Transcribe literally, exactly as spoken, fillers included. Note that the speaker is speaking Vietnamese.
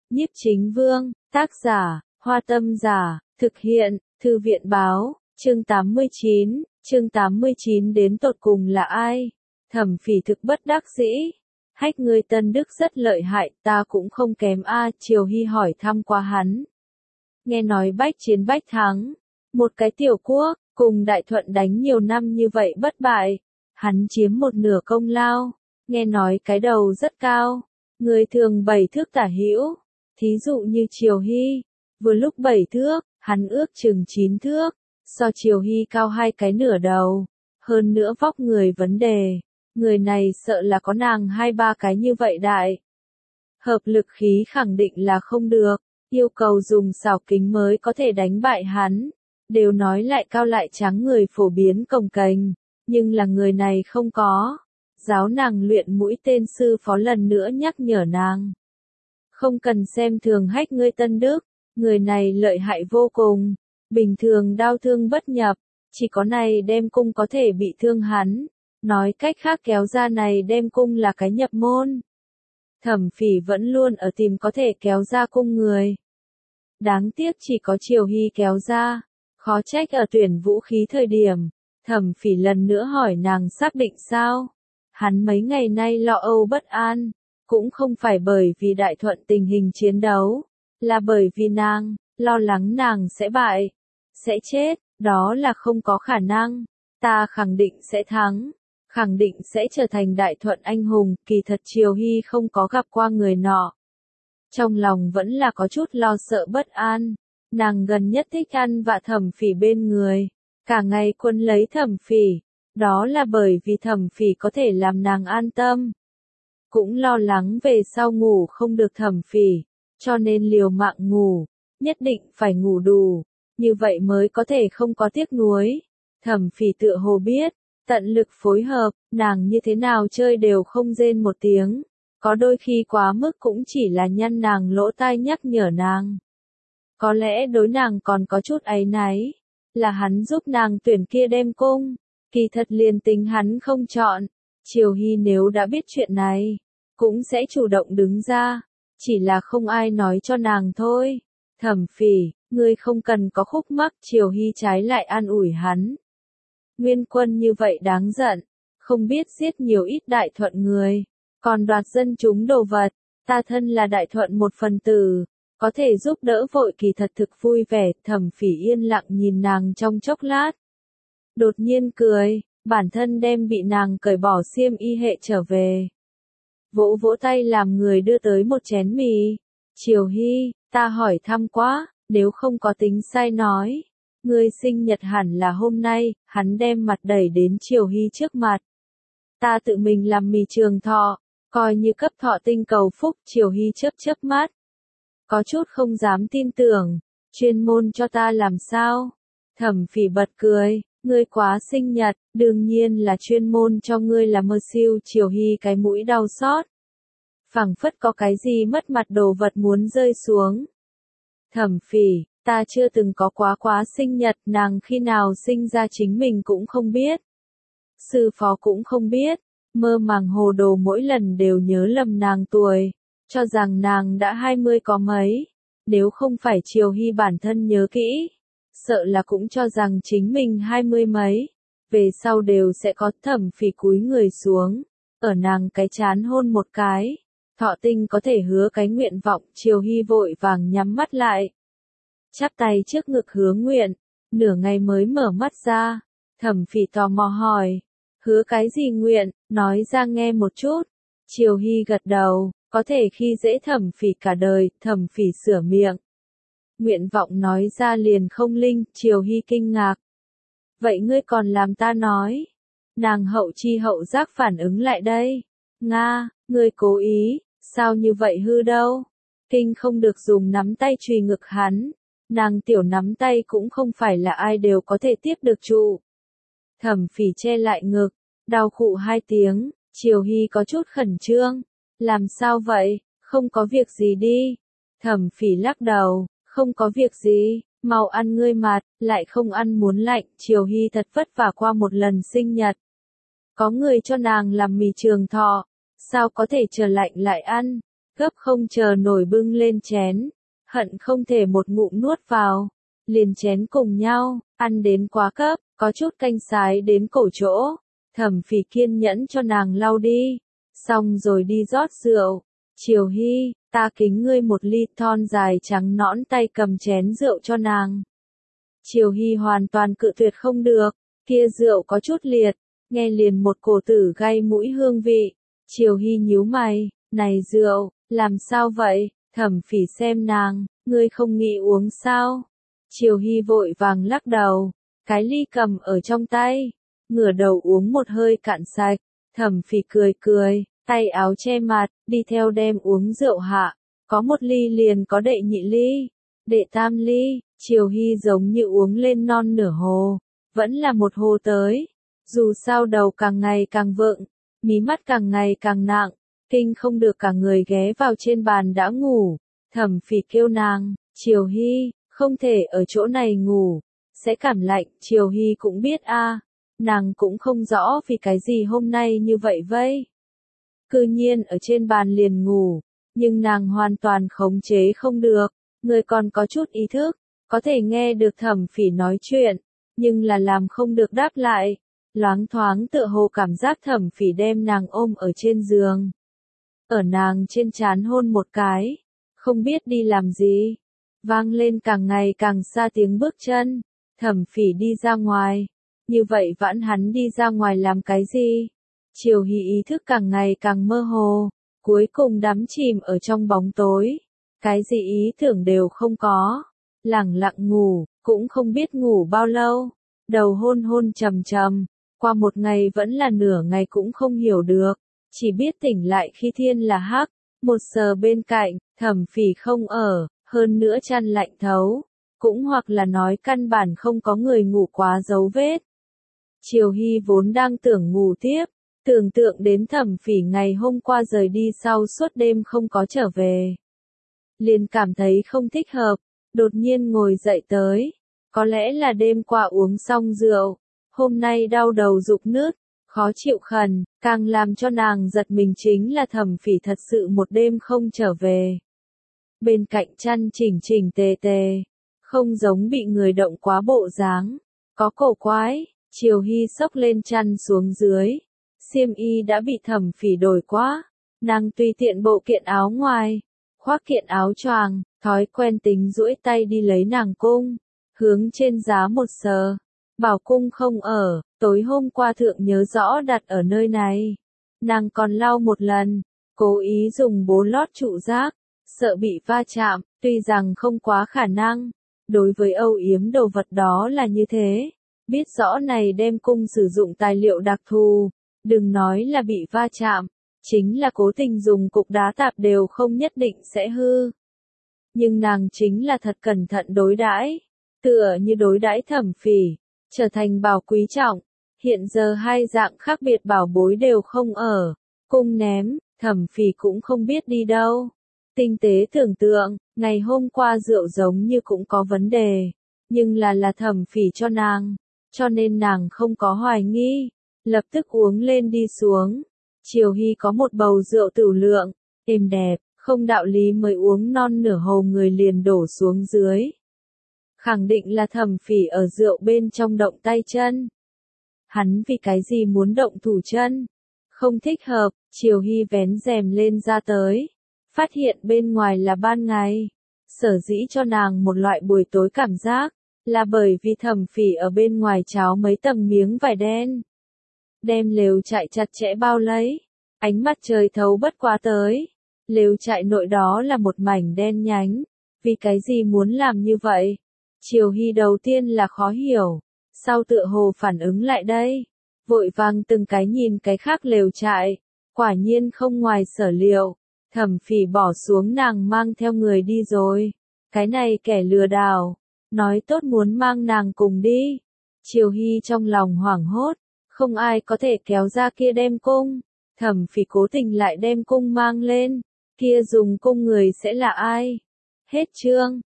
Nhiếp Chính Vương, tác giả, Hoa Tâm Giả, thực hiện, Thư viện Báo, chương tám mươi chín, chương tám mươi chín đến tột cùng là ai? Thẩm Phỉ thực bất đắc dĩ. Hách ngươi Tân Đức rất lợi hại, ta cũng không kém a. Triều Hy hỏi thăm qua hắn. Nghe nói bách chiến bách thắng, một cái tiểu quốc, cùng Đại Thuận đánh nhiều năm như vậy bất bại, hắn chiếm một nửa công lao, nghe nói cái đầu rất cao, người thường bảy thước tả hữu, thí dụ như Triều Hy, vừa lúc bảy thước, hắn ước chừng chín thước, so Triều Hy cao hai cái nửa đầu, hơn nữa vóc người vấn đề, người này sợ là có nàng hai ba cái như vậy đại. Hợp lực khí khẳng định là không được, yêu cầu dùng xảo kính mới có thể đánh bại hắn. Đều nói lại cao lại trắng người phổ biến cồng kềnh, nhưng là người này không có. Giáo nàng luyện mũi tên sư phó lần nữa nhắc nhở nàng. Không cần xem thường Hách ngươi Tân Đức, người này lợi hại vô cùng, bình thường đao thương bất nhập, chỉ có này đem cung có thể bị thương hắn. Nói cách khác kéo ra này đem cung là cái nhập môn. Thẩm Phỉ vẫn luôn ở tìm có thể kéo ra cung người. Đáng tiếc chỉ có Triều Hy kéo ra. Khó trách ở tuyển vũ khí thời điểm, Thẩm Phỉ lần nữa hỏi nàng xác định sao. Hắn mấy ngày nay lo âu bất an, cũng không phải bởi vì Đại Thuận tình hình chiến đấu, là bởi vì nàng, lo lắng nàng sẽ bại, sẽ chết, đó là không có khả năng, ta khẳng định sẽ thắng, khẳng định sẽ trở thành Đại Thuận anh hùng. Kỳ thật Triều Hy không có gặp qua người nọ. Trong lòng vẫn là có chút lo sợ bất an. Nàng gần nhất thích ăn vạ Thẩm Phỉ bên người, cả ngày quấn lấy Thẩm Phỉ, đó là bởi vì Thẩm Phỉ có thể làm nàng an tâm. Cũng lo lắng về sau ngủ không được Thẩm Phỉ, cho nên liều mạng ngủ, nhất định phải ngủ đủ, như vậy mới có thể không có tiếc nuối. Thẩm Phỉ tựa hồ biết, tận lực phối hợp, nàng như thế nào chơi đều không rên một tiếng, có đôi khi quá mức cũng chỉ là nhăn nàng lỗ tai nhắc nhở nàng. Có lẽ đối nàng còn có chút áy náy, là hắn giúp nàng tuyển kia đem cung, kỳ thật liền tính hắn không chọn, Triều Hy nếu đã biết chuyện này, cũng sẽ chủ động đứng ra, chỉ là không ai nói cho nàng thôi. Thẩm Phỉ, ngươi không cần có khúc mắc. Triều Hy trái lại an ủi hắn. Nguyên quân như vậy đáng giận, không biết giết nhiều ít Đại Thuận người, còn đoạt dân chúng đồ vật, ta thân là Đại Thuận một phần tử. Có thể giúp đỡ vội kỳ thật thực vui vẻ. Thẩm Phỉ yên lặng nhìn nàng trong chốc lát. Đột nhiên cười, bản thân đem bị nàng cởi bỏ xiêm y hệ trở về. Vỗ vỗ tay làm người đưa tới một chén mì. Triều Hy, ta hỏi thăm quá, nếu không có tính sai nói. Ngươi sinh nhật hẳn là hôm nay. Hắn đem mặt đẩy đến Triều Hy trước mặt. Ta tự mình làm mì trường thọ, coi như cấp thọ tinh cầu phúc. Triều Hy chớp chớp mắt. Có chút không dám tin tưởng, chuyên môn cho ta làm sao? Thẩm Phỉ bật cười, ngươi quá sinh nhật, đương nhiên là chuyên môn cho ngươi là mơ siêu. Triều Hy cái mũi đau xót, phảng phất có cái gì mất mặt đồ vật muốn rơi xuống. Thẩm Phỉ, ta chưa từng có quá quá sinh nhật, nàng khi nào sinh ra chính mình cũng không biết. Sư phó cũng không biết, mơ màng hồ đồ mỗi lần đều nhớ lầm nàng tuổi. Cho rằng nàng đã hai mươi có mấy, nếu không phải Triều Hy bản thân nhớ kỹ, sợ là cũng cho rằng chính mình hai mươi mấy, về sau đều sẽ có. Thẩm Phỉ cúi người xuống, ở nàng cái chán hôn một cái, thọ tinh có thể hứa cái nguyện vọng. Triều Hy vội vàng nhắm mắt lại, chắp tay trước ngực hứa nguyện, nửa ngày mới mở mắt ra. Thẩm Phỉ tò mò hỏi, hứa cái gì nguyện, nói ra nghe một chút. Triều Hy gật đầu. Có thể khi dễ Thẩm Phỉ cả đời. Thẩm Phỉ sửa miệng. Nguyện vọng nói ra liền không linh. Triều Hy kinh ngạc. Vậy ngươi còn làm ta nói? Nàng hậu chi hậu giác phản ứng lại đây. Nga, ngươi cố ý, sao như vậy hư đâu? Kinh không được dùng nắm tay chùy ngực hắn. Nàng tiểu nắm tay cũng không phải là ai đều có thể tiếp được trụ. Thẩm Phỉ che lại ngực, đau khụ hai tiếng. Triều Hy có chút khẩn trương. Làm sao vậy, không có việc gì đi. Thẩm Phỉ lắc đầu, không có việc gì, mau ăn ngươi mặt, lại không ăn muốn lạnh. Triều Hy thật vất vả qua một lần sinh nhật. Có người cho nàng làm mì trường thọ, sao có thể chờ lạnh lại ăn. gấp không chờ nổi bưng lên chén, hận không thể một ngụm nuốt vào, liền chén cùng nhau, ăn đến quá cấp, có chút canh sái đến cổ chỗ, Thẩm Phỉ kiên nhẫn cho nàng lau đi, xong rồi đi rót rượu. Triều Hy, ta kính ngươi một ly, thon dài trắng nõn tay cầm chén rượu cho nàng. Triều Hy hoàn toàn cự tuyệt không được, kia rượu có chút liệt, nghe liền một cổ tử gai mũi hương vị. Triều Hy nhíu mày, này rượu, làm sao vậy? Thẩm Phỉ xem nàng, ngươi không nghĩ uống sao? Triều Hy vội vàng lắc đầu, cái ly cầm ở trong tay, ngửa đầu uống một hơi cạn sạch. Thẩm Phỉ cười cười, tay áo che mặt, đi theo đem uống rượu hạ, có một ly liền có đệ nhị ly, đệ tam ly. Triều Hy giống như uống lên non nửa hồ, vẫn là một hồ tới. Dù sao đầu càng ngày càng vượng, mí mắt càng ngày càng nặng, kinh không được cả người ghé vào trên bàn đã ngủ. Thẩm Phỉ kêu nàng, Triều Hy, không thể ở chỗ này ngủ, sẽ cảm lạnh. Triều Hy cũng biết a, nàng cũng không rõ vì cái gì hôm nay như vậy vây. Cư nhiên ở trên bàn liền ngủ, nhưng nàng hoàn toàn khống chế không được, người còn có chút ý thức, có thể nghe được Thẩm Phỉ nói chuyện, nhưng là làm không được đáp lại. Loáng thoáng tựa hồ cảm giác Thẩm Phỉ đem nàng ôm ở trên giường, ở nàng trên trán hôn một cái, không biết đi làm gì. Vang lên càng ngày càng xa tiếng bước chân, Thẩm Phỉ đi ra ngoài, như vậy vãn hắn đi ra ngoài làm cái gì? Triều Hy ý thức càng ngày càng mơ hồ, cuối cùng đắm chìm ở trong bóng tối, cái gì ý tưởng đều không có, lẳng lặng ngủ, cũng không biết ngủ bao lâu, đầu hôn hôn trầm trầm, qua một ngày vẫn là nửa ngày cũng không hiểu được, chỉ biết tỉnh lại khi thiên là hắc, một giờ bên cạnh, Thẩm Phỉ không ở, hơn nữa chăn lạnh thấu, cũng hoặc là nói căn bản không có người ngủ quá dấu vết. Triều Hy vốn đang tưởng ngủ tiếp, tưởng tượng đến Thẩm Phỉ ngày hôm qua rời đi sau suốt đêm không có trở về, liền cảm thấy không thích hợp, đột nhiên ngồi dậy tới, có lẽ là đêm qua uống xong rượu, hôm nay đau đầu rụng nứt, khó chịu khẩn, càng làm cho nàng giật mình chính là Thẩm Phỉ thật sự một đêm không trở về. Bên cạnh chăn chỉnh chỉnh tề tề, không giống bị người động quá bộ dáng, có cổ quái. Triều Hy xốc lên chăn xuống dưới, xiêm y đã bị Thẩm Phỉ đổi quá, nàng tùy tiện bộ kiện áo ngoài, khoác kiện áo choàng, thói quen tính duỗi tay đi lấy nàng cung, hướng trên giá một sờ, bảo cung không ở, tối hôm qua thượng nhớ rõ đặt ở nơi này, nàng còn lau một lần, cố ý dùng bố lót trụ rác, sợ bị va chạm, tuy rằng không quá khả năng, đối với âu yếm đồ vật đó là như thế. Biết rõ này đem cung sử dụng tài liệu đặc thù, đừng nói là bị va chạm, chính là cố tình dùng cục đá tạp đều không nhất định sẽ hư. Nhưng nàng chính là thật cẩn thận đối đãi, tựa như đối đãi Thẩm Phỉ, trở thành bảo quý trọng. Hiện giờ hai dạng khác biệt bảo bối đều không ở, cung ném, Thẩm Phỉ cũng không biết đi đâu. Tinh tế tưởng tượng, ngày hôm qua rượu giống như cũng có vấn đề, nhưng là là Thẩm Phỉ cho nàng. Cho nên nàng không có hoài nghi, lập tức uống lên đi xuống. Triều Hy có một bầu rượu tửu lượng, êm đẹp, không đạo lý mới uống non nửa hồ người liền đổ xuống dưới. Khẳng định là Thẩm Phỉ ở rượu bên trong động tay chân. Hắn vì cái gì muốn động thủ chân? Không thích hợp. Triều Hy vén rèm lên ra tới, phát hiện bên ngoài là ban ngày. Sở dĩ cho nàng một loại buổi tối cảm giác, là bởi vì Thẩm Phỉ ở bên ngoài cháo mấy tầng miếng vải đen, đem lều trại chặt chẽ bao lấy, ánh mặt trời thấu bất quá tới, lều trại nội đó là một mảnh đen nhánh, vì cái gì muốn làm như vậy? Triều Hy đầu tiên là khó hiểu, sau tựa hồ phản ứng lại đây, vội vàng từng cái nhìn cái khác lều trại, quả nhiên không ngoài sở liệu, Thẩm Phỉ bỏ xuống nàng mang theo người đi rồi, cái này kẻ lừa đảo. Nói tốt muốn mang nàng cùng đi. Triều Hy trong lòng hoảng hốt, không ai có thể kéo ra kia đem cung. Thẩm Phỉ cố tình lại đem cung mang lên, kia dùng cung người sẽ là ai? Hết chương.